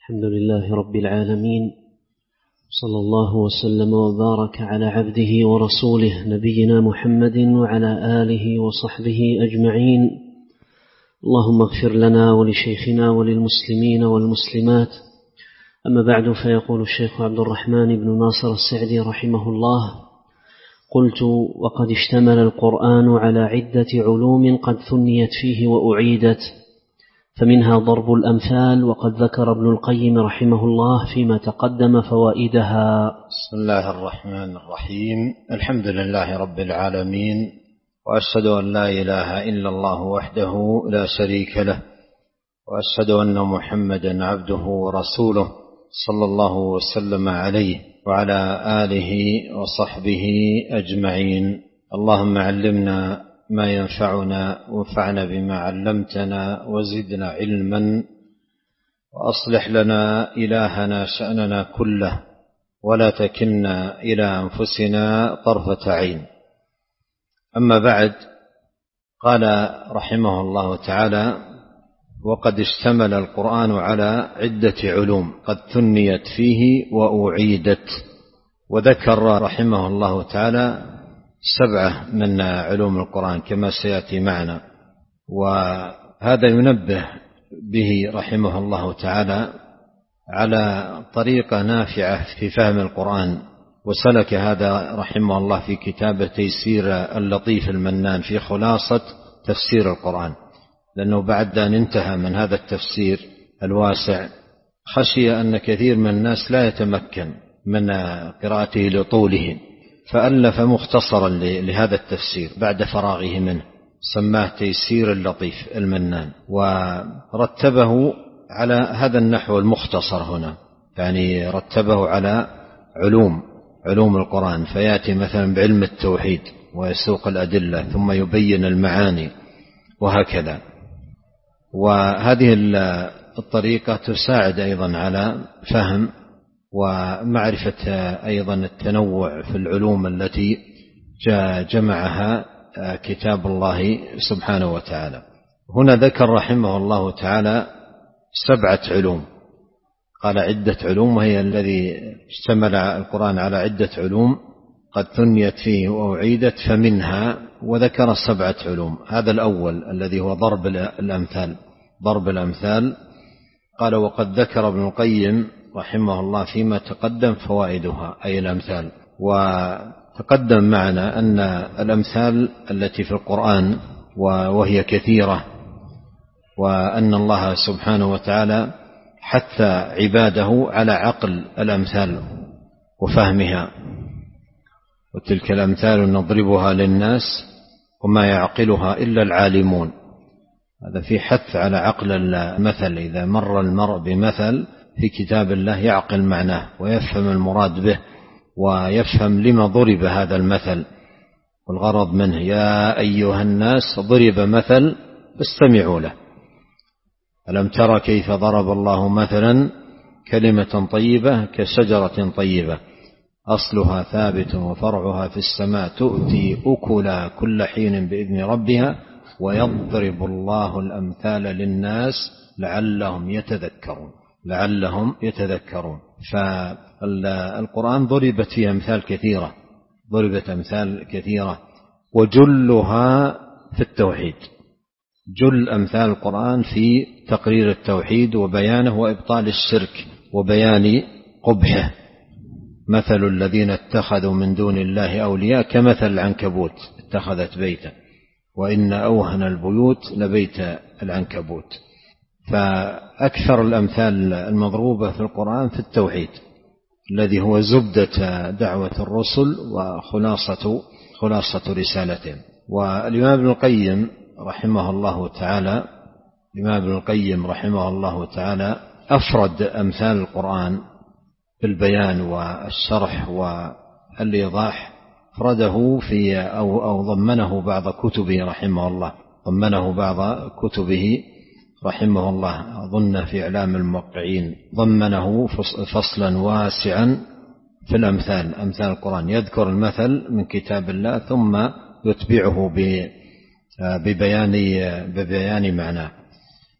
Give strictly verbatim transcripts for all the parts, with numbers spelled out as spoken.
الحمد لله رب العالمين، صلى الله وسلم وبارك على عبده ورسوله نبينا محمد وعلى آله وصحبه أجمعين. اللهم اغفر لنا ولشيخنا وللمسلمين والمسلمات. أما بعد، فيقول الشيخ عبد الرحمن بن ناصر السعدي رحمه الله: قلت: وقد اشتمل القرآن على عدة علوم قد ثنيت فيه وأعيدت، فمنها ضرب الأمثال، وقد ذكر ابن القيم رحمه الله فيما تقدم فوائدها. بسم الله الرحمن الرحيم. الحمد لله رب العالمين، وأشهد أن لا إله إلا الله وحده لا شريك له، وأشهد أن محمدا عبده ورسوله صلى الله وسلم عليه وعلى آله وصحبه أجمعين. اللهم علمنا ما ينفعنا وانفعنا بما علمتنا وزدنا علما، وأصلح لنا إلهنا شأننا كله، ولا تكلنا إلى أنفسنا طرفة عين. أما بعد، قال رحمه الله تعالى: وقد اشتمل القرآن على عدة علوم قد ثنيت فيه وأعيدت. وذكر رحمه الله تعالى سبعة من علوم القرآن كما سيأتي معنا، وهذا ينبه به رحمه الله تعالى على طريقة نافعة في فهم القرآن. وسلك هذا رحمه الله في كتابه تيسير اللطيف المنان في خلاصة تفسير القرآن، لأنه بعد أن انتهى من هذا التفسير الواسع خشي أن كثير من الناس لا يتمكن من قراءته لطوله، فألف مختصرا لهذا التفسير بعد فراغه منه، سماه تيسير اللطيف المنان، ورتبه على هذا النحو المختصر هنا، يعني رتبه على علوم علوم القرآن، فيأتي مثلا بعلم التوحيد ويسوق الأدلة ثم يبين المعاني وهكذا. وهذه الطريقة تساعد أيضا على فهم ومعرفة أيضا التنوع في العلوم التي جمعها كتاب الله سبحانه وتعالى. هنا ذكر رحمه الله تعالى سبعة علوم، قال عدة علوم، وهي الذي اشتمل القرآن على عدة علوم قد ثنيت فيه وأعيدت، فمنها، وذكر سبعة علوم. هذا الأول الذي هو ضرب الأمثال ضرب الأمثال قال: وقد ذكر ابن القيم رحمه الله فيما تقدم فوائدها، أي الأمثال. وتقدم معنا أن الأمثال التي في القرآن وهي كثيرة، وأن الله سبحانه وتعالى حث عباده على عقل الأمثال وفهمها، وتلك الأمثال نضربها للناس وما يعقلها إلا العالمون. هذا في حث على عقل المثل، إذا مر المرء بمثل في كتاب الله يعقل معناه ويفهم المراد به ويفهم لما ضرب هذا المثل والغرض منه. يا أيها الناس ضرب مثل فاستمعوا له. ألم ترى كيف ضرب الله مثلا كلمة طيبة كشجرة طيبة أصلها ثابت وفرعها في السماء تؤتي أكلها كل حين بإذن ربها ويضرب الله الأمثال للناس لعلهم يتذكرون لعلهم يتذكرون فالقرآن ضربت فيه أمثال كثيرة ضربت أمثال كثيرة وجلها في التوحيد. جل أمثال القرآن في تقرير التوحيد وبيانه وإبطال الشرك وبيان قبحه. مثل الذين اتخذوا من دون الله أولياء كمثل العنكبوت اتخذت بيتا وإن أوهن البيوت لبيت العنكبوت. فأكثر الأمثال المضروبة في القرآن في التوحيد الذي هو زبدة دعوة الرسل وخلاصة خلاصة رسالتهم. والإمام ابن القيم رحمه الله تعالى الإمام ابن القيم رحمه الله تعالى أفرد أمثال القرآن في البيان والشرح والإيضاح، أفرده في أو, أو ضمنه بعض كتبه رحمه الله ضمنه بعض كتبه رحمه الله أظن في إعلام الموقعين ضمنه فصلا واسعا في الأمثال أمثال القرآن، يذكر المثل من كتاب الله ثم يتبعه ببيان ببيان معناه.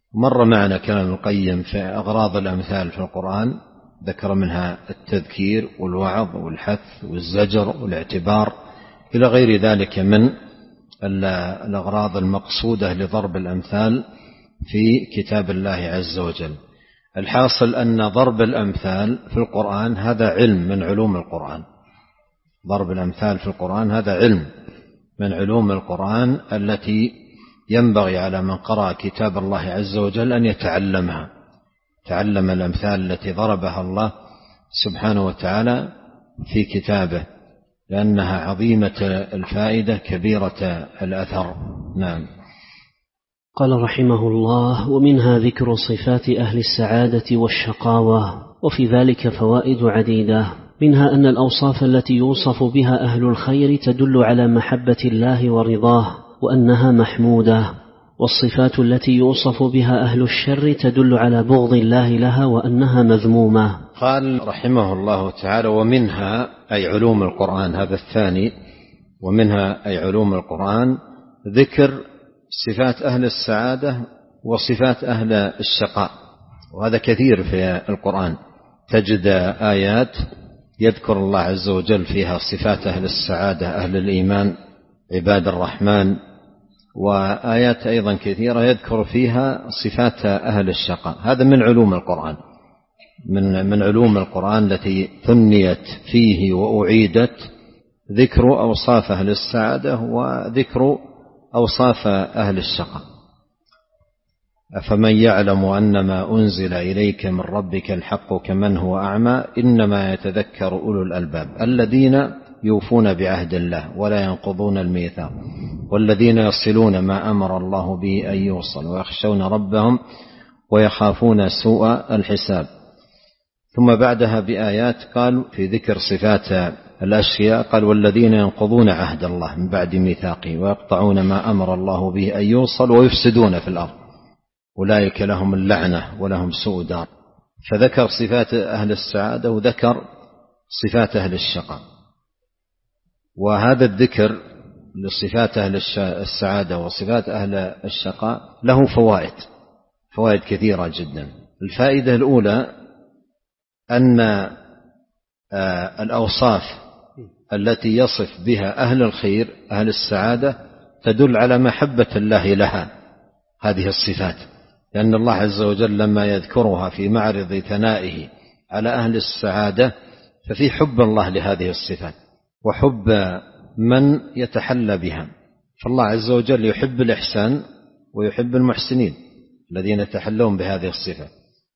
مر معنا كلام القيم في أغراض الأمثال في القرآن، ذكر منها التذكير والوعظ والحث والزجر والاعتبار إلى غير ذلك من الأغراض المقصودة لضرب الأمثال في كتاب الله عز وجل. الحاصل أن ضرب الأمثال في القرآن هذا علم من علوم القرآن. ضرب الأمثال في القرآن هذا علم من علوم القرآن التي ينبغي على من قرأ كتاب الله عز وجل أن يتعلمها، تعلم الأمثال التي ضربها الله سبحانه وتعالى في كتابه، لأنها عظيمة الفائدة كبيرة الأثر. نعم. قال رحمه الله: ومنها ذكر صفات أهل السعادة والشقاوة، وفي ذلك فوائد عديدة، منها أن الأوصاف التي يوصف بها أهل الخير تدل على محبة الله ورضاه وأنها محمودة، والصفات التي يوصف بها أهل الشر تدل على بغض الله لها وأنها مذمومة. قال رحمه الله تعالى: ومنها أي علوم القرآن، هذا الثاني، ومنها أي علوم القرآن ذكر صفات أهل السعادة وصفات أهل الشقاء، وهذا كثير في القرآن، تجد آيات يذكر الله عز وجل فيها صفات أهل السعادة، أهل الإيمان، عباد الرحمن، وآيات أيضا كثيرة يذكر فيها صفات أهل الشقاء. هذا من علوم القرآن، من من علوم القرآن التي ثنيت فيه وأعيدت، ذكر أوصاف أهل السعادة وذكر أوصاف أهل الشقاء. أفمن يعلم أنما أنزل إليك من ربك الحق كمن هو أعمى إنما يتذكر أولو الألباب الذين يوفون بعهد الله ولا ينقضون الميثاق والذين يصلون ما أمر الله به أن يوصل ويخشون ربهم ويخافون سوء الحساب. ثم بعدها بآيات قال في ذكر صفات الأشياء، قال: والذين ينقضون عهد الله من بعد ميثاقه ويقطعون ما أمر الله به أن يوصل ويفسدون في الأرض أولئك لهم اللعنة ولهم سوء دار. فذكر صفات أهل السعادة وذكر صفات أهل الشقاء، وهذا الذكر لصفات أهل السعادة وصفات أهل الشقاء له فوائد فوائد كثيرة جدا. الفائدة الأولى أن الأوصاف التي يصف بها أهل الخير أهل السعادة تدل على محبة الله لها هذه الصفات، لأن الله عز وجل لما يذكرها في معرض ثنائه على أهل السعادة ففي حب الله لهذه الصفات وحب من يتحلى بها. فالله عز وجل يحب الإحسان ويحب المحسنين الذين يتحلون بهذه الصفات،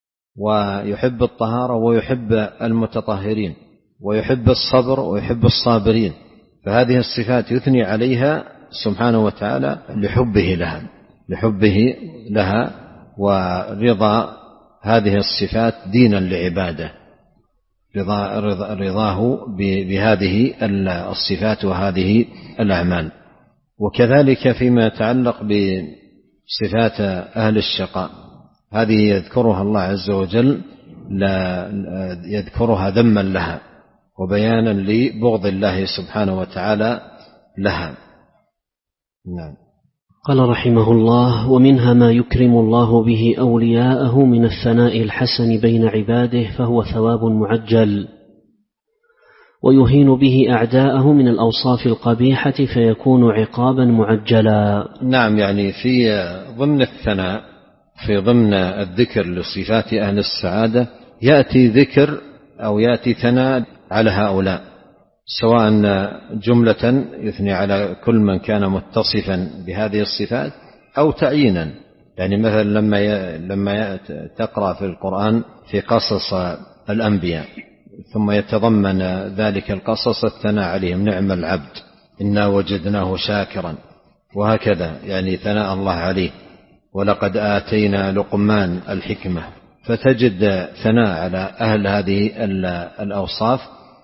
ويحب الطهارة ويحب المتطهرين، ويحب الصبر ويحب الصابرين. فهذه الصفات يثني عليها سبحانه وتعالى لحبه لها لحبه لها ورضا هذه الصفات دينا لعباده، رضا رضاه بهذه الصفات وهذه الأعمال. وكذلك فيما يتعلق بصفات أهل الشقاء، هذه يذكرها الله عز وجل لا يذكرها ذما لها وبيانا لبغض الله سبحانه وتعالى لها. نعم. قال رحمه الله: ومنها ما يكرم الله به أولياءه من الثناء الحسن بين عباده فهو ثواب معجل، ويهين به أعداءه من الأوصاف القبيحة فيكون عقابا معجلا. نعم، يعني في ضمن الثناء، في ضمن الذكر لصفات أهل السعادة يأتي ذكر أو يأتي ثناء على هؤلاء، سواء جملة يثني على كل من كان متصفا بهذه الصفات أو تعيينا. يعني مثلا لما لما تقرأ في القرآن في قصص الأنبياء ثم يتضمن ذلك القصص الثناء عليهم: نعم العبد إنا وجدناه شاكرا، وهكذا يعني ثناء الله عليه، ولقد آتينا لقمان الحكمة. فتجد ثناء على أهل هذه الأوصاف.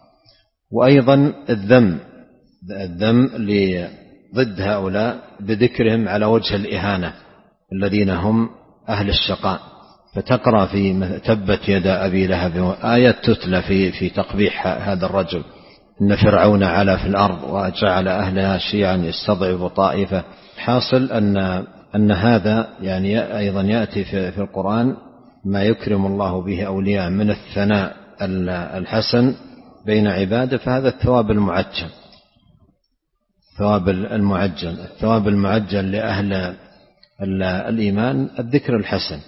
وأيضا الذم الذم ضد هؤلاء بذكرهم على وجه الإهانة الذين هم أهل الشقاء. فتقرأ في تبت يد أبي لهب آيات تتلى في في تقبيح هذا الرجل: إن فرعون علا في الأرض وجعل أهلها شيعا يستضعف طائفة. حاصل أن أن هذا يعني أيضا يأتي في القرآن ما يكرم الله به أولياء من الثناء الحسن بين عباده، فهذا الثواب المعجل، الثواب المعجل الثواب المعجل لأهل الإيمان الذكر الحسن،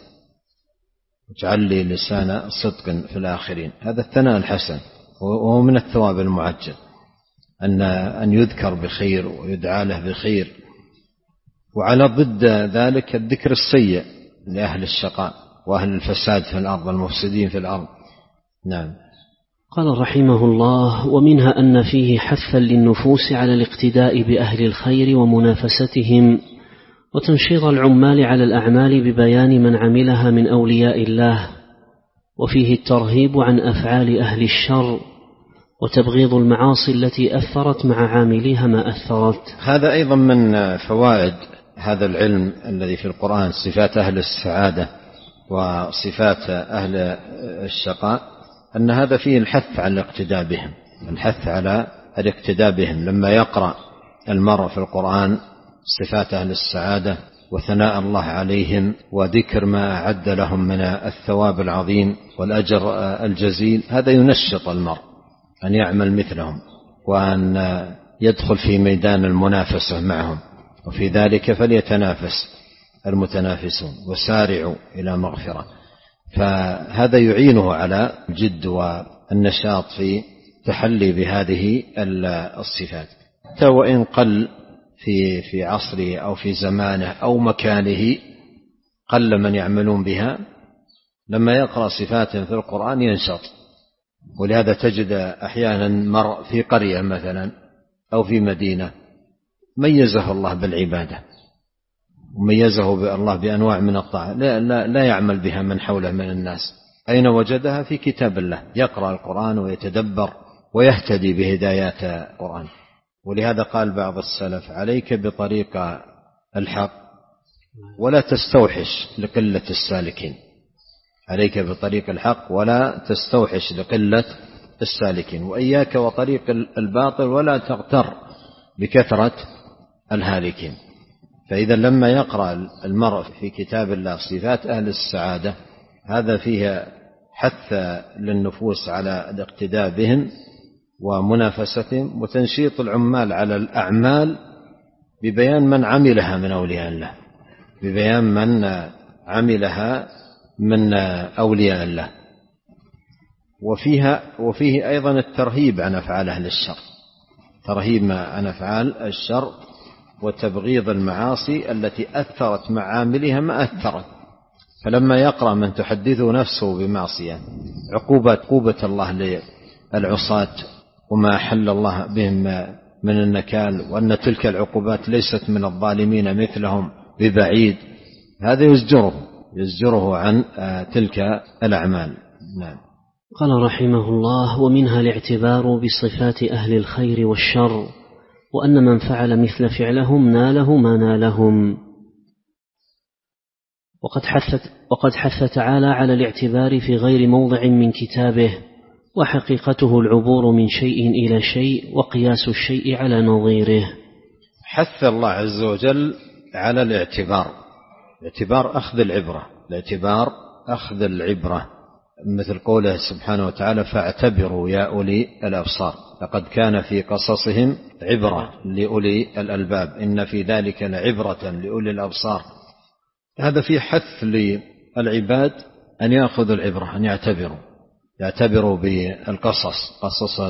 اجعل لي لسان صدق في الآخرين، هذا الثناء الحسن وهو من الثواب المعجل، أن أن يذكر بخير ويدعى له بخير. وعلى ضد ذلك الذكر السيء لأهل الشقاء وأهل الفساد في الأرض والمفسدين في الأرض. نعم. قال رحمه الله: ومنها أن فيه حثا للنفوس على الاقتداء بأهل الخير ومنافستهم، وتنشيط العمال على الأعمال ببيان من عملها من أولياء الله، وفيه الترهيب عن أفعال أهل الشر، وتبغيض المعاصي التي أثرت مع عامليها ما أثرت. هذا أيضا من فوائد هذا العلم الذي في القرآن، صفات أهل السعادة وصفات أهل الشقاء، أن هذا فيه الحث على الاقتداء بهم، الحث على الاقتداء بهم. لما يقرأ المرء في القرآن صفات أهل السعادة وثناء الله عليهم وذكر ما أعد لهم من الثواب العظيم والأجر الجزيل، هذا ينشط المرء أن يعمل مثلهم وأن يدخل في ميدان المنافسة معهم، وفي ذلك فليتنافس المتنافسون وسارعوا إلى مغفرة. فهذا يعينه على الجد والنشاط في تحلي بهذه الصفات، حتى وإن قل في في عصره أو في زمانه أو مكانه، قل من يعملون بها، لما يقرأ صفات في القرآن ينشط. ولهذا تجد أحيانا مرء في قرية مثلا أو في مدينة ميزه الله بالعبادة وميزه الله بأنواع من الطاعة، لا, لا, لا يعمل بها من حوله من الناس. أين وجدها؟ في كتاب الله، يقرأ القرآن ويتدبر ويهتدي بهدايات القرآن. ولهذا قال بعض السلف: عليك بطريق الحق ولا تستوحش لقلة السالكين، عليك بطريق الحق ولا تستوحش لقلة السالكين، وإياك وطريق الباطل ولا تغتر بكثرة الهالكين. فإذا لما يقرأ المرء في كتاب الله صفات أهل السعادة، هذا فيها حث للنفوس على الاقتداء بهم ومنافستهم، وتنشيط العمال على الأعمال ببيان من عملها من أولياء الله، ببيان من عملها من أولياء الله. وفيها وفيه أيضا الترهيب عن أفعال أهل الشر، ترهيب عن أفعال الشر وتبغيض المعاصي التي أثرت مع عاملها ما أثرت. فلما يقرأ من تحدثه نفسه بمعصية عقوبة عقوبة الله للعصاة وما حل الله بهم من النكال، وأن تلك العقوبات ليست من الظالمين مثلهم ببعيد، هذا يزجره يزجره عن تلك الأعمال. نعم. قال رحمه الله: ومنها الاعتبار بصفات أهل الخير والشر، وأن من فعل مثل فعلهم ناله ما نالهم. وقد حث وقد حث تعالى على الاعتبار في غير موضع من كتابه، وحقيقته العبور من شيء إلى شيء وقياس الشيء على نظيره. حث الله عز وجل على الاعتبار، الاعتبار أخذ العبرة، الاعتبار أخذ العبرة، مثل قوله سبحانه وتعالى: فاعتبروا يا أولي الأبصار لقد كان في قصصهم عبرة لأولي الألباب إن في ذلك لعبرة لأولي الأبصار. هذا في حث للعباد أن يأخذوا العبرة، أن يعتبروا يعتبروا بالقصص، قصص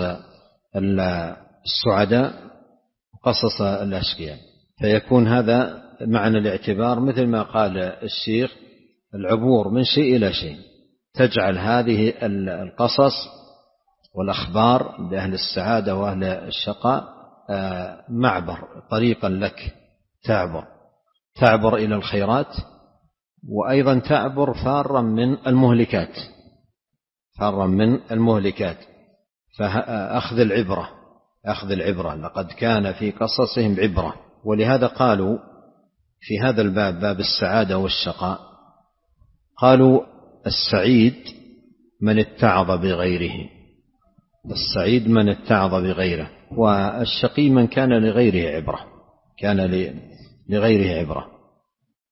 السعداء وقصص الأشقياء، فيكون هذا معنى الاعتبار مثل ما قال الشيخ: العبور من شيء إلى شيء، تجعل هذه القصص والأخبار لأهل السعادة وأهل الشقاء معبر، طريقا لك تعبر تعبر إلى الخيرات، وأيضا تعبر فارا من المهلكات فارا من المهلكات فأخذ العبرة أخذ العبرة لقد كان في قصصهم عبرة. ولهذا قالوا في هذا الباب، باب السعادة والشقاء، قالوا: السعيد من اتعظ بغيره، السعيد من اتعظ بغيره، والشقي من كان لغيره عبرة كان لغيره عبرة.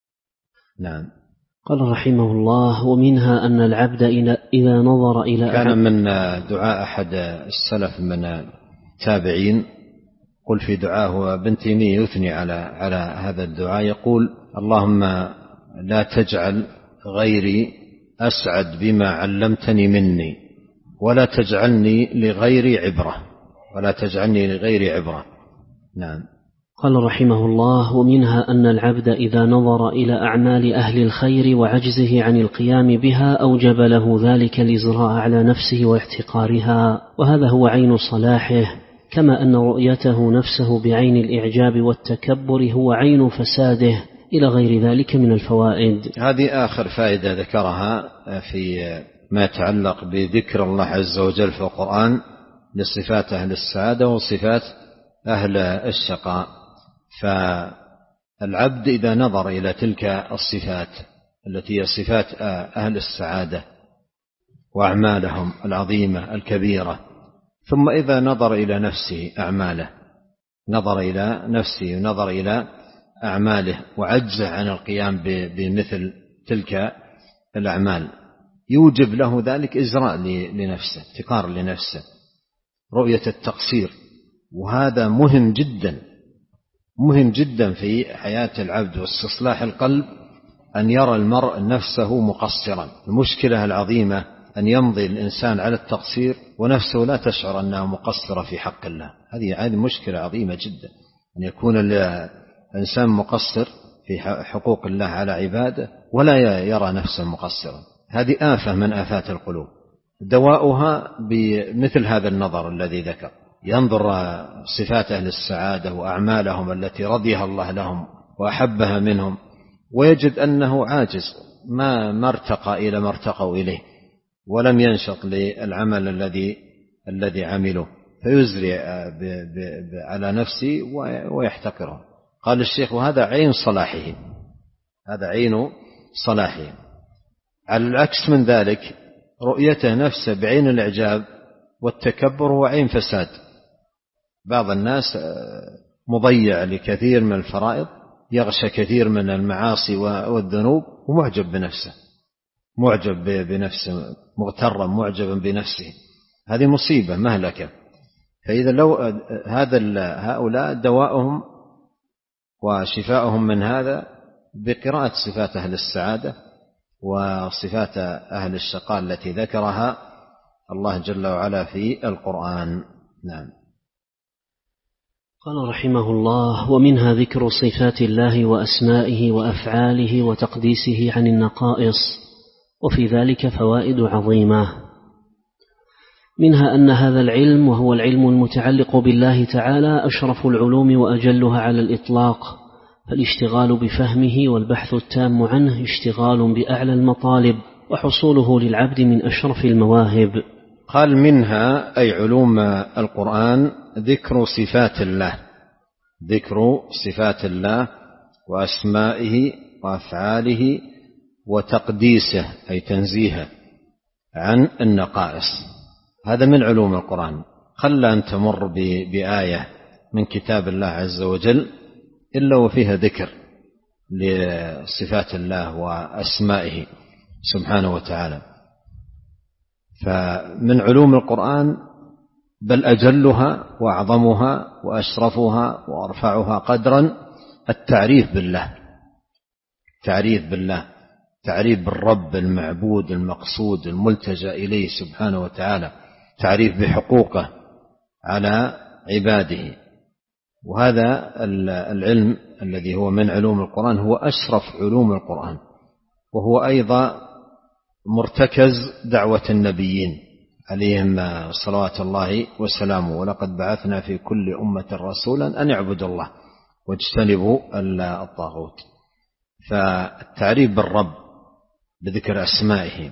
نعم. قال رحمه الله: ومنها أن العبد إذا نظر إلى كان من دعاء أحد السلف من التابعين قل في دعاه ابن تيمية يثني على على هذا الدعاء، يقول: اللهم لا تجعل غيري أسعد بما علمتني مني ولا تجعلني لغيري عبرة ولا تجعلني لغيري عبرة. نعم. قال رحمه الله: ومنها أن العبد إذا نظر إلى أعمال أهل الخير وعجزه عن القيام بها أوجب له ذلك الإزراء على نفسه واحتقارها، وهذا هو عين صلاحه، كما أن رؤيته نفسه بعين الإعجاب والتكبر هو عين فساده، إلى غير ذلك من الفوائد. هذه آخر فائدة ذكرها في ما يتعلق بذكر الله عز وجل في القرآن لصفات أهل السعادة وصفات أهل الشقاء. فالعبد إذا نظر إلى تلك الصفات التي هي صفات أهل السعادة وأعمالهم العظيمة الكبيرة، ثم إذا نظر إلى نفسه أعماله نظر إلى نفسه ونظر إلى أعماله وعجزه عن القيام بمثل تلك الأعمال، يوجب له ذلك إزراء لنفسه، افتقار لنفسه، رؤية التقصير. وهذا مهم جدا مهم جدا في حياة العبد واستصلاح القلب، أن يرى المرء نفسه مقصرا. المشكلة العظيمة أن يمضي الإنسان على التقصير ونفسه لا تشعر أنها مقصرة في حق الله. هذه هذه مشكلة عظيمة جدا، أن يكون الإنسان مقصر في حقوق الله على عباده ولا يرى نفسه مقصرا. هذه آفة من آفات القلوب، دواؤها بمثل هذا النظر الذي ذكر، ينظر صفات أهل السعادة وأعمالهم التي رضيها الله لهم وأحبها منهم، ويجد أنه عاجز، ما ما ارتقى إلى ما ارتقوا إليه، ولم ينشط للعمل الذي الذي عمله، فيزري على نفسه ويحتقره. قال الشيخ: وهذا عين صلاحه، هذا عين صلاحه. على العكس من ذلك رؤيته نفسه بعين الإعجاب والتكبر هو عين فساد. بعض الناس مضيع لكثير من الفرائض، يغشى كثير من المعاصي والذنوب ومعجب بنفسه، معجب بنفسه، مغترا معجبا بنفسه. هذه مصيبة مهلكة. فإذا لو هذا هؤلاء دواءهم وشفاؤهم من هذا بقراءة صفات أهل السعادة وصفات أهل الشقاء التي ذكرها الله جل وعلا في القرآن. نعم. قال رحمه الله: ومنها ذكر صفات الله وأسمائه وأفعاله وتقديسه عن النقائص، وفي ذلك فوائد عظيمة. منها أن هذا العلم وهو العلم المتعلق بالله تعالى أشرف العلوم وأجلها على الإطلاق، فالاشتغال بفهمه والبحث التام عنه اشتغال بأعلى المطالب، وحصوله للعبد من أشرف المواهب. قال: منها أي علوم القرآن ذكر صفات الله، ذكر صفات الله وأسمائه وأفعاله وتقديسه أي تنزيهه عن النقائص. هذا من علوم القرآن. خلى أن تمر بآية من كتاب الله عز وجل إلا وفيها ذكر لصفات الله وأسمائه سبحانه وتعالى. فمن علوم القرآن بل أجلها وأعظمها وأشرفها وأرفعها قدرا التعريف بالله، تعريف بالله، تعريف بالرب المعبود المقصود الملتجأ إليه سبحانه وتعالى، تعريف بحقوقه على عباده. وهذا العلم الذي هو من علوم القرآن هو أشرف علوم القرآن، وهو أيضا مرتكز دعوة النبيين عليهم صلوات الله وسلامه: ولقد بعثنا في كل أمة رسولا أن اعبدوا الله واجتنبوا الطاغوت. فالتعريف بالرب بذكر أسمائه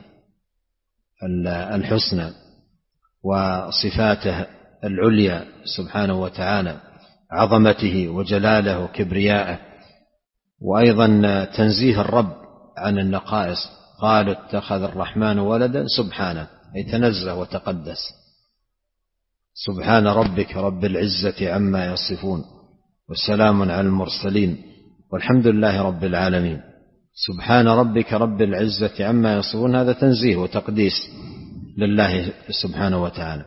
الحسنى وصفاته العليا سبحانه وتعالى، عظمته وجلاله وكبرياءه، وأيضا تنزيه الرب عن النقائص. قالوا اتخذ الرحمن ولدا سبحانه أي تنزه وتقدس. سبحان ربك رب العزة عما يصفون وسلام على المرسلين والحمد لله رب العالمين. سبحان ربك رب العزة عما يصفون هذا تنزيه وتقديس لله سبحانه وتعالى.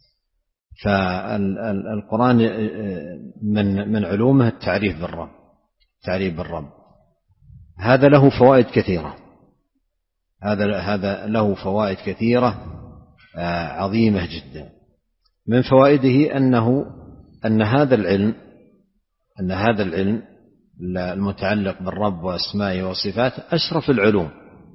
فالقرآن من من علومه التعريف بالرب، تعريف بالرب. هذا له فوائد كثيرة، هذا هذا له فوائد كثيرة عظيمة جدا. من فوائده أنه أن هذا العلم أن هذا العلم المتعلق بالرب وأسمائه وصفاته أشرف العلوم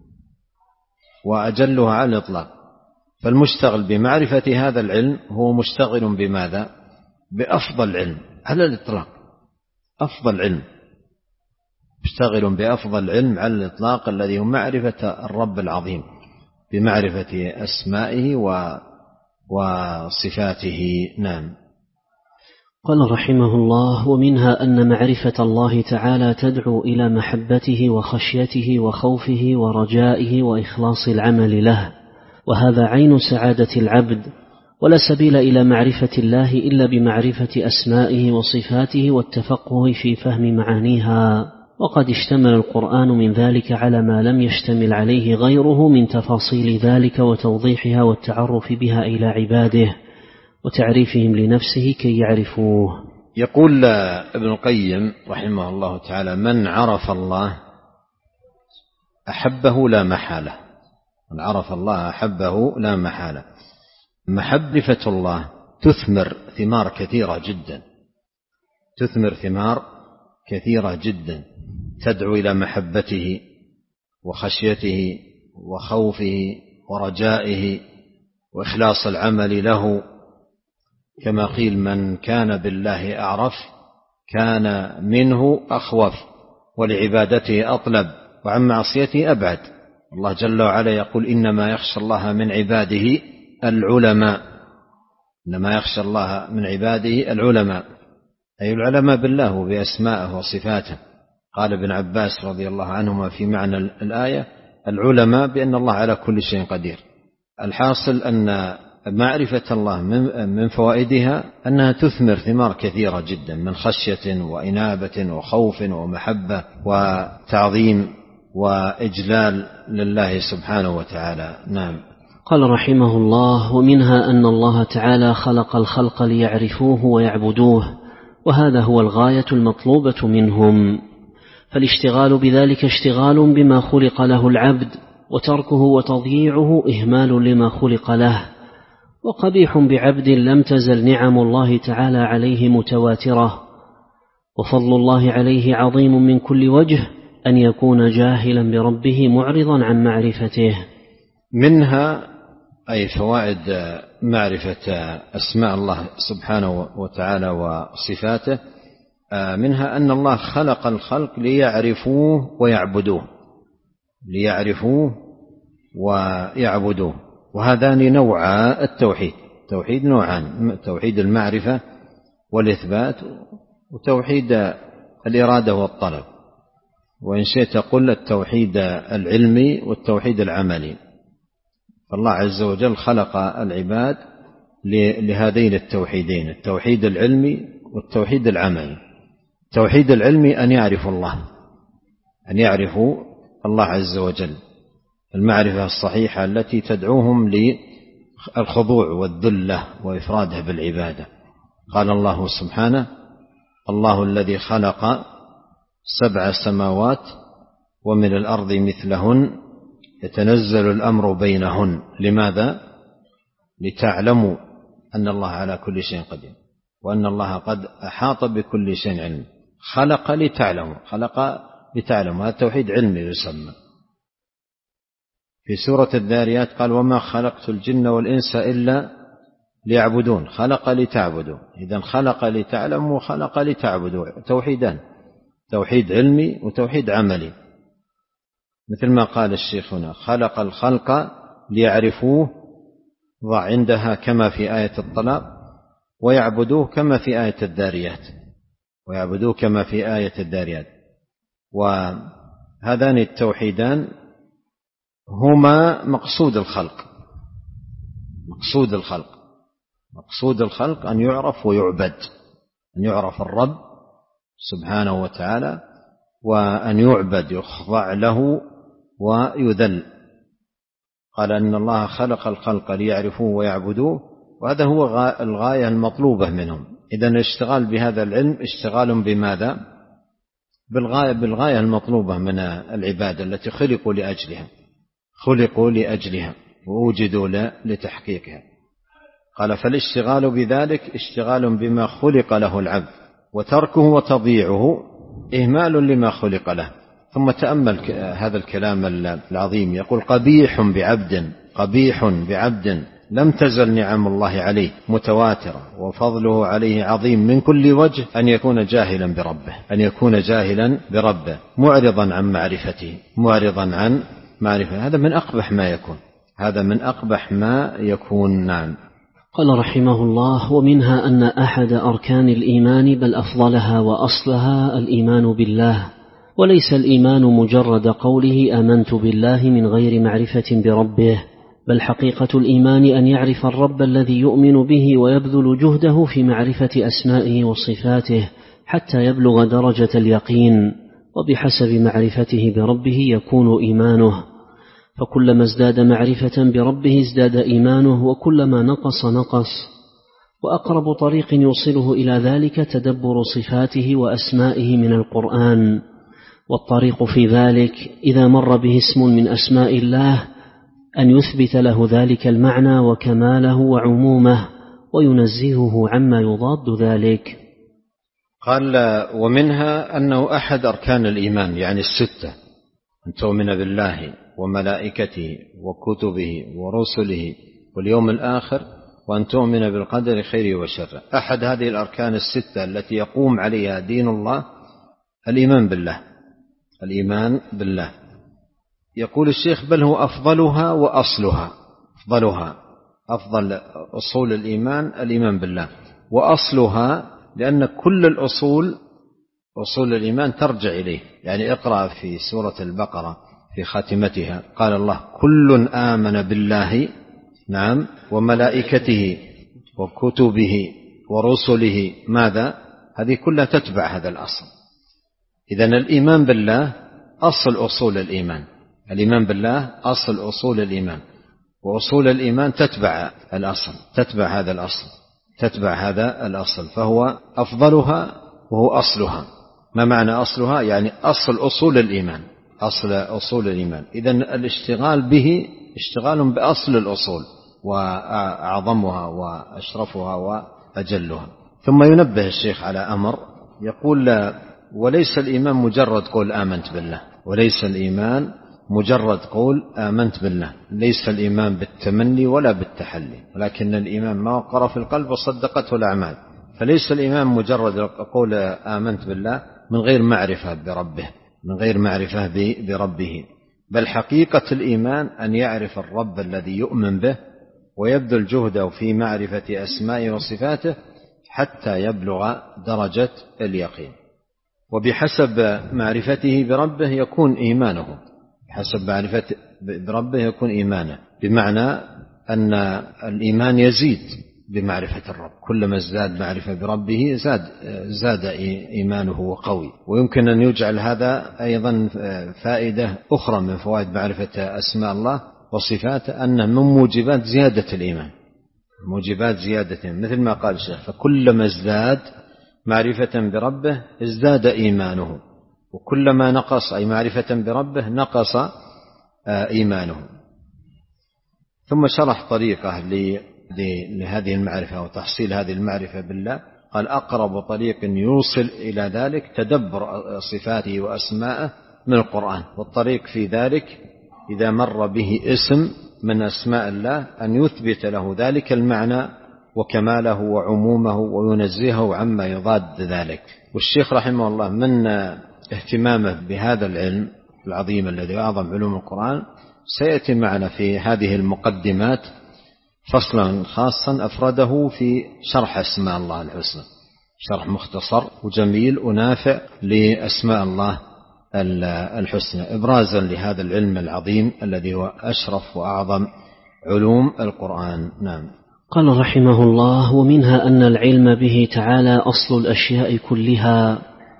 وأجلها على الإطلاق. فالمشتغل بمعرفة هذا العلم هو مشتغل بماذا؟ بأفضل علم على الإطلاق، أفضل علم، مشتغل بأفضل علم على الإطلاق الذي هو معرفة الرب العظيم بمعرفة أسمائه وصفاته. نعم. قال رحمه الله: ومنها أن معرفة الله تعالى تدعو إلى محبته وخشيته وخوفه ورجائه وإخلاص العمل له، وهذا عين سعادة العبد، ولا سبيل إلى معرفة الله إلا بمعرفة أسمائه وصفاته والتفقه في فهم معانيها. وقد اشتمل القرآن من ذلك على ما لم يشتمل عليه غيره من تفاصيل ذلك وتوضيحها والتعرف بها إلى عباده وتعريفهم لنفسه كي يعرفوه. يقول ابن القيم رحمه الله تعالى: من عرف الله أحبه لا محالة، من عرف الله أحبه لا محالة. محبة الله تثمر ثمار كثيرة جدا، تثمر ثمار كثيرة جدا تدعو إلى محبته وخشيته وخوفه ورجائه وإخلاص العمل له، كما قيل: من كان بالله أعرف كان منه أخوف ولعبادته أطلب وعن معصيته أبعد. الله جل وعلا يقول: إنما يخشى الله من عباده العلماء، إنما يخشى الله من عباده العلماء، أي العلماء بالله وبأسمائه وصفاته. قال ابن عباس رضي الله عنهما في معنى الآية: العلماء بأن الله على كل شيء قدير. الحاصل أن معرفة الله من فوائدها أنها تثمر ثمار كثيرة جدا من خشية وإنابة وخوف ومحبة وتعظيم وإجلال لله سبحانه وتعالى. نعم. قال رحمه الله: ومنها أن الله تعالى خلق الخلق ليعرفوه ويعبدوه، وهذا هو الغاية المطلوبة منهم، فالاشتغال بذلك اشتغال بما خلق له العبد، وتركه وتضييعه إهمال لما خلق له. وقبيح بعبد لم تزل نعم الله تعالى عليه متواترة، وفضل الله عليه عظيم من كل وجه، أن يكون جاهلا بربه معرضا عن معرفته. منها أي فوائد معرفة أسماء الله سبحانه وتعالى وصفاته، منها أن الله خلق الخلق ليعرفوه ويعبدوه، ليعرفوه ويعبدوه. وهذان نوعا التوحيد، توحيد نوعان: توحيد المعرفة والإثبات، وتوحيد الإرادة والطلب، وإن شئت قل التوحيد العلمي والتوحيد العملي. فالله عز وجل خلق العباد لهذين التوحيدين: التوحيد العلمي والتوحيد العملي. التوحيد العلمي أن يعرفوا الله، أن يعرفوا الله عز وجل، المعرفة الصحيحة التي تدعوهم للخضوع والذلة وإفراده بالعبادة. قال الله سبحانه: الله الذي خلق سبع سماوات ومن الأرض مثلهن يتنزل الأمر بينهن. لماذا؟ لتعلموا أن الله على كل شيء قدير وأن الله قد أحاط بكل شيء علم. خلق لتعلموا، خلق لتعلموا، هذا توحيد علمي يسمى. في سورة الذاريات قال: وما خلقت الجن والإنس إلا ليعبدون. خلق لتعبدوا، إذن خلق لتعلموا وخلق لتعبدوا، توحيدان: توحيد علمي وتوحيد عملي. مثل ما قال الشيخ هنا: خلق الخلق ليعرفوه، ضع عندها كما في آية الطلاق، ويعبدوه كما في آية الذاريات، ويعبدوه كما في آية الذاريات. وهذان التوحيدان هما مقصود الخلق، مقصود الخلق مقصود الخلق أن يعرف ويعبد، أن يعرف الرب سبحانه وتعالى وأن يعبد يخضع له ويذل. قال أن الله خلق الخلق ليعرفوه ويعبدوه، وهذا هو الغاية المطلوبة منهم. إذن الاشتغال بهذا العلم اشتغال بماذا؟ بالغاية, بالغاية المطلوبة من العبادة التي خلقوا لأجلها خلقوا لأجلها ووجدوا لتحقيقها. قال فالاشتغال بذلك اشتغال بما خلق له العبد، وتركه وتضييعه إهمال لما خلق له. ثم تأمل هذا الكلام العظيم، يقول قبيح بعبد قبيح بعبد لم تزل نعم الله عليه متواترة وفضله عليه عظيم من كل وجه أن يكون جاهلا بربه أن يكون جاهلا بربه معرضا عن معرفته معرضا عن معرفته هذا من أقبح ما يكون هذا من أقبح ما يكون. نعم. قال رحمه الله: ومنها أن أحد أركان الإيمان بل أفضلها وأصلها الإيمان بالله، وليس الإيمان مجرد قوله آمنت بالله من غير معرفة بربه، بل حقيقة الإيمان أن يعرف الرب الذي يؤمن به ويبذل جهده في معرفة أسمائه وصفاته حتى يبلغ درجة اليقين، وبحسب معرفته بربه يكون إيمانه، فكلما ازداد معرفة بربه ازداد إيمانه، وكلما نقص نقص. وأقرب طريق يوصله إلى ذلك تدبر صفاته وأسمائه من القرآن، والطريق في ذلك إذا مر به اسم من أسماء الله أن يثبت له ذلك المعنى وكماله وعمومه، وينزهه عما يضاد ذلك. قال ومنها أنه أحد أركان الإيمان، يعني الستة، أن تؤمن بالله وملائكته وكتبه ورسله واليوم الآخر، وأن تؤمن بالقدر خيره وشره. أحد هذه الأركان الستة التي يقوم عليها دين الله الإيمان بالله الإيمان بالله. يقول الشيخ بل هو أفضلها وأصلها أفضلها أفضل أصول الإيمان الإيمان بالله، وأصلها لأن كل الأصول أصول الإيمان ترجع إليه. يعني اقرأ في سورة البقرة في خاتمتها قال الله كل آمن بالله نعم وملائكته وكتبه ورسله. ماذا؟ هذه كلها تتبع هذا الأصل. إذن الإيمان بالله أصل أصول الإيمان الإيمان بالله أصل أصول الإيمان، وأصول الإيمان تتبع الأصل تتبع هذا الأصل تتبع هذا الأصل فهو أفضلها وهو أصلها. ما معنى أصلها؟ يعني أصل أصول الإيمان أصل أصول الإيمان. إذن الاشتغال به اشتغال بأصل الأصول وأعظمها وأشرفها وأجلها. ثم ينبه الشيخ على أمر، يقول وليس الإيمان مجرد قول آمنت بالله وليس الإيمان مجرد قول آمنت بالله ليس الإيمان بالتمني ولا بالتحلي، ولكن الإيمان ما وقر في القلب وصدقته الأعمال. فليس الإيمان مجرد قول آمنت بالله من غير معرفة بربه من غير معرفة بربه، بل حقيقة الإيمان أن يعرف الرب الذي يؤمن به ويبذل جهده في معرفة أسمائه وصفاته حتى يبلغ درجة اليقين. وبحسب معرفته بربه يكون إيمانه بحسب معرفته بربه يكون إيمانه، بمعنى أن الإيمان يزيد بمعرفة الرب، كلما ازداد معرفة بربه زاد زاد إيمانه وقوي. ويمكن أن يجعل هذا أيضا فائدة أخرى من فوائد معرفة أسماء الله وصفاته، أن من موجبات زيادة الإيمان موجبات زيادة، مثل ما قال الشيخ فكلما ازداد معرفة بربه ازداد إيمانه، وكلما نقص أي معرفة بربه نقص إيمانه. ثم شرح طريقة لهذه المعرفة وتحصيل هذه المعرفة بالله، قال أقرب طريق يوصل إلى ذلك تدبر صفاته وأسماءه من القرآن، والطريق في ذلك إذا مر به اسم من أسماء الله أن يثبت له ذلك المعنى وكماله وعمومه وينزهه عما يضاد ذلك. والشيخ رحمه الله من اهتمامه بهذا العلم العظيم الذي أعظم علوم القرآن سيأتي معنا في هذه المقدمات فصلا خاصا أفرده في شرح أسماء الله الحسنى، شرح مختصر وجميل ونافع لأسماء الله الحسنى، إبرازا لهذا العلم العظيم الذي هو أشرف وأعظم علوم القرآن. نعم. قال رحمه الله: ومنها أن العلم به تعالى أصل الأشياء كلها،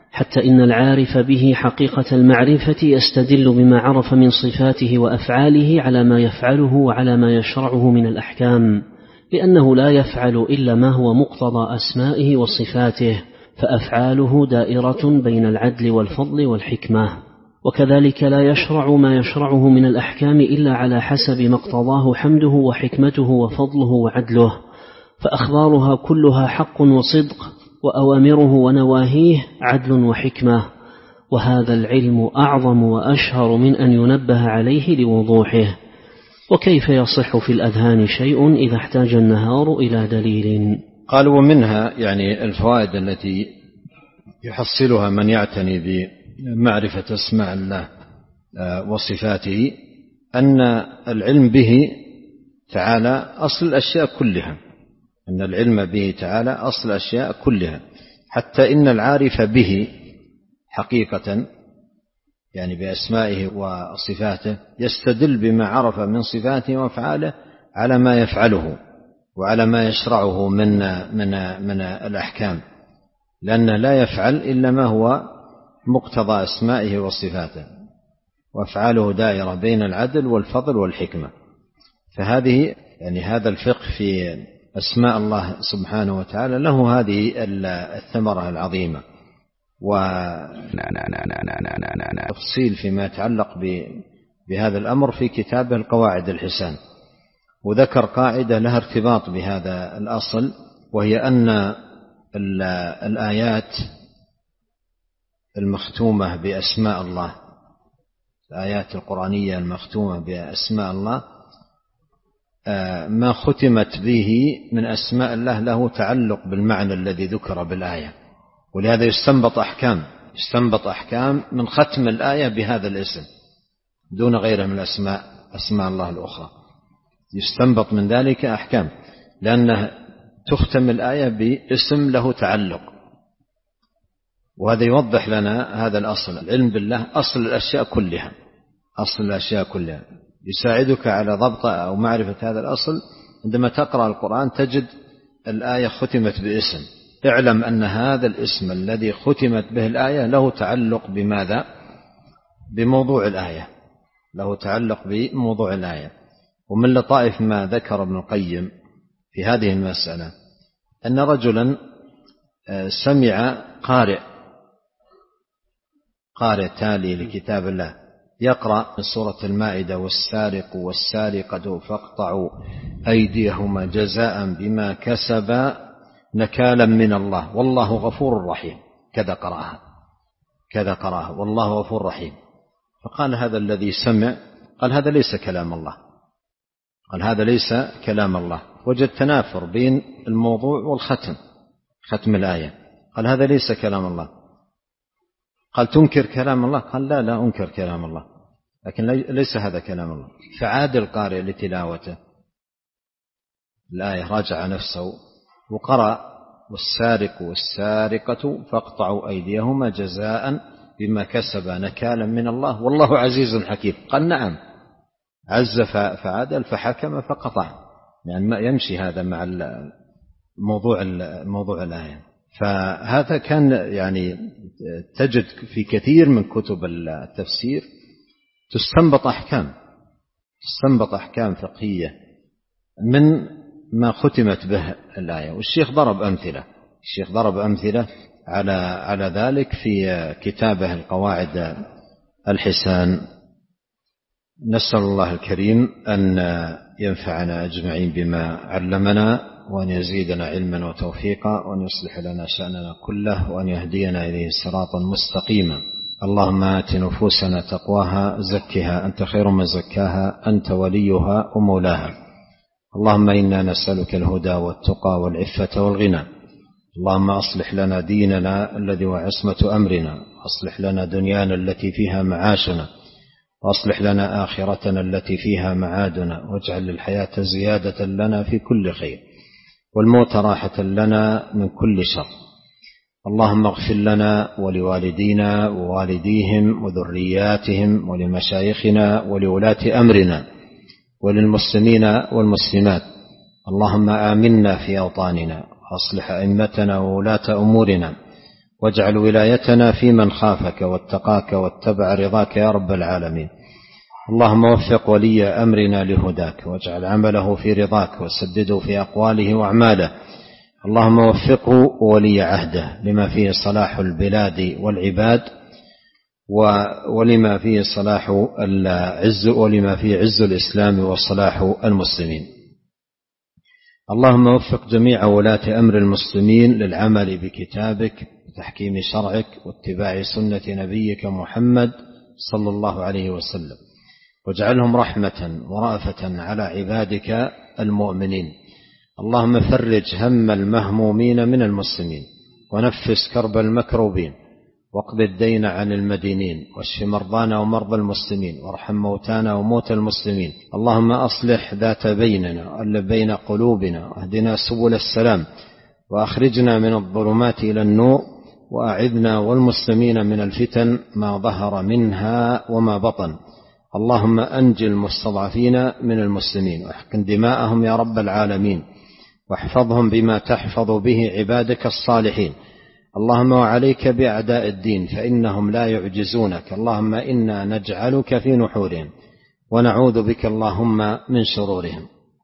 حتى إن العارف به حقيقة المعرفة يستدل بما عرف من صفاته وأفعاله على ما يفعله وعلى ما يشرعه من الأحكام، لأنه لا يفعل إلا ما هو مقتضى أسمائه وصفاته، فأفعاله دائرة بين العدل والفضل والحكمة. وكذلك لا يشرع ما يشرعه من الأحكام إلا على حسب ما اقتضاه حمده وحكمته وفضله وعدله، فأخبارها كلها حق وصدق، وأوامره ونواهيه عدل وحكمة، وهذا العلم أعظم وأشهر من أن ينبه عليه لوضوحه. وكيف يصح في الأذهان شيء إذا احتاج النهار إلى دليل؟ قال ومنها يعني الفوائد التي يحصلها من يعتني بمعرفة اسماء الله وصفاته أن العلم به تعالى أصل الأشياء كلها، أن العلم به تعالى أصل الأشياء كلها، حتى إن العارف به حقيقة يعني بأسمائه وصفاته يستدل بما عرف من صفاته وأفعاله على ما يفعله وعلى ما يشرعه من من من الأحكام، لأنه لا يفعل إلا ما هو مقتضى أسمائه وصفاته، وأفعاله دائرة بين العدل والفضل والحكمة. فهذه يعني هذا الفقه في أسماء الله سبحانه وتعالى له هذه الثمرة العظيمة، وتفصيل فيما يتعلق بهذا الأمر في كتابه القواعد الحسان، وذكر قاعدة لها ارتباط بهذا الأصل، وهي أن الآيات المختومة بأسماء الله، الآيات القرآنية المختومة بأسماء الله ما ختمت به من أسماء الله له تعلق بالمعنى الذي ذكر بالآية، ولهذا يستنبط أحكام يستنبط أحكام من ختم الآية بهذا الاسم دون غيره من أسماء أسماء الله الأخرى، يستنبط من ذلك أحكام، لأنه تختم الآية باسم له تعلق. وهذا يوضح لنا هذا الأصل، العلم بالله أصل الأشياء كلها، أصل الأشياء كلها. يساعدك على ضبط أو معرفة هذا الأصل عندما تقرأ القرآن تجد الآية ختمت باسم، اعلم أن هذا الاسم الذي ختمت به الآية له تعلق بماذا؟ بموضوع الآية، له تعلق بموضوع الآية. ومن لطائف ما ذكر ابن القيم في هذه المسألة أن رجلا سمع قارئ قارئ تالي لكتاب الله يقرأ من سورة المائدة: والسارق والسارقة فاقطعوا أيديهما جزاء بما كسبا نكالا من الله والله غفور رحيم، كذا قرأها كذا قرأها والله غفور رحيم. فقال هذا الذي سمع، قال هذا ليس كلام الله، قال هذا ليس كلام الله. وجد تنافر بين الموضوع والختم، ختم الآية، قال هذا ليس كلام الله. قال تنكر كلام الله؟ قال لا لا أنكر كلام الله، لكن ليس هذا كلام الله. فعاد القارئ لتلاوته الآية، راجع نفسه وقرأ: والسارق والسارقة فاقطعوا أيديهما جزاء بما كسبا نكالا من الله والله عزيز حكيم. قال نعم، عز فعدل فحكم فقطع، يعني ما يمشي هذا مع موضوع موضوع الآية. فهذا كان يعني تجد في كثير من كتب التفسير تستنبط أحكام تستنبط أحكام فقهية من ما ختمت به الآية. والشيخ ضرب أمثلة الشيخ ضرب أمثلة على على ذلك في كتابه القواعد الحسان. نسأل الله الكريم أن ينفعنا أجمعين بما علمنا، وأن يزيدنا علما وتوفيقا، وأن يصلح لنا شأننا كله، وأن يهدينا إليه صراطا مستقيما. اللهم آت نفوسنا تقواها زكها أنت خير من زكاها أنت وليها ومولاها. اللهم إنا نسألك الهدى والتقى والعفة والغنى. اللهم أصلح لنا ديننا الذي هو عصمة أمرنا، أصلح لنا دنيانا التي فيها معاشنا، وأصلح لنا آخرتنا التي فيها معادنا، واجعل الحياة زيادة لنا في كل خير والموت راحة لنا من كل شر. اللهم اغفر لنا ولوالدينا ووالديهم وذرياتهم ولمشايخنا ولولاة أمرنا وللمسلمين والمسلمات. اللهم آمنا في أوطاننا، وأصلح أئمتنا وولاة أمورنا، واجعل ولايتنا في من خافك واتقاك واتبع رضاك يا رب العالمين. اللهم وفق ولي أمرنا لهداك، واجعل عمله في رضاك، وسدده في أقواله وأعماله. اللهم وفقه ولي عهده لما فيه صلاح البلاد والعباد، ولما فيه صلاح العز، ولما فيه عز الإسلام وصلاح المسلمين. اللهم وفق جميع ولاة أمر المسلمين للعمل بكتابك وتحكيم شرعك واتباع سنة نبيك محمد صلى الله عليه وسلم، واجعلهم رحمة ورأفة على عبادك المؤمنين. اللهم فرج هم المهمومين من المسلمين، ونفس كرب المكروبين، واقض الدين عن المدينين، واشف مرضانا ومرضى المسلمين، وارحم موتانا وموتى المسلمين. اللهم أصلح ذات بيننا وألف بين قلوبنا، واهدنا سبل السلام، وأخرجنا من الظلمات إلى النور، وأعذنا والمسلمين من الفتن ما ظهر منها وما بطن. اللهم أنجِ المستضعفين من المسلمين، واحقن دماءهم يا رب العالمين، واحفظهم بما تحفظ به عبادك الصالحين. اللهم وعليك بأعداء الدين فإنهم لا يعجزونك. اللهم إنا نجعلك في نحورهم، ونعوذ بك اللهم من شرورهم.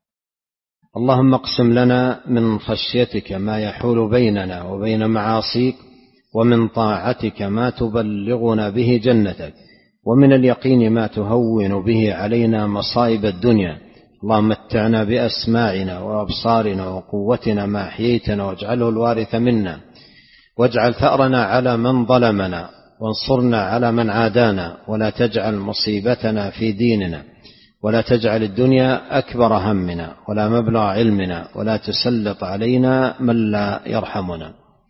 اللهم اقسم لنا من خشيتك ما يحول بيننا وبين معاصيك، ومن طاعتك ما تبلغنا به جنتك، ومن اليقين ما تهون به علينا مصائب الدنيا. اللهم متعنا بأسماعنا وأبصارنا وقوتنا ما أحييتنا، واجعله الوارث منا، واجعل ثأرنا على من ظلمنا، وانصرنا على من عادانا، ولا تجعل مصيبتنا في ديننا، ولا تجعل الدنيا أكبر همنا ولا مبلغ علمنا، ولا تسلط علينا من لا يرحمنا.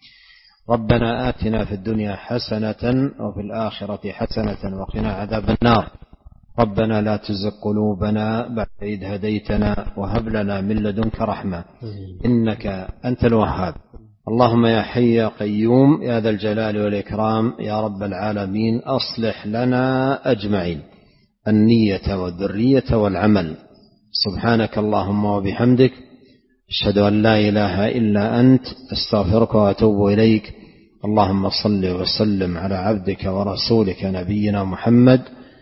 ربنا آتنا في الدنيا حسنة وفي الآخرة حسنة وقنا عذاب النار. ربنا لا تزغ قلوبنا بعد إذ هديتنا، وهب لنا من لدنك رحمة إنك أنت الوهاب. اللهم يا حي يا قيوم يا ذا الجلال والإكرام يا رب العالمين، أصلح لنا أجمعين النية والذرية والعمل. سبحانك اللهم وبحمدك، أشهد أن لا إله إلا أنت، أستغفرك وأتوب إليك. اللهم صل وسلم على عبدك ورسولك نبينا محمد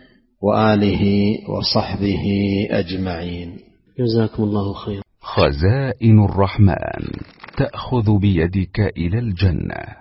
وآله وصحبه أجمعين. جزاكم الله خير. خزائن الرحمن تأخذ بيدك إلى الجنة.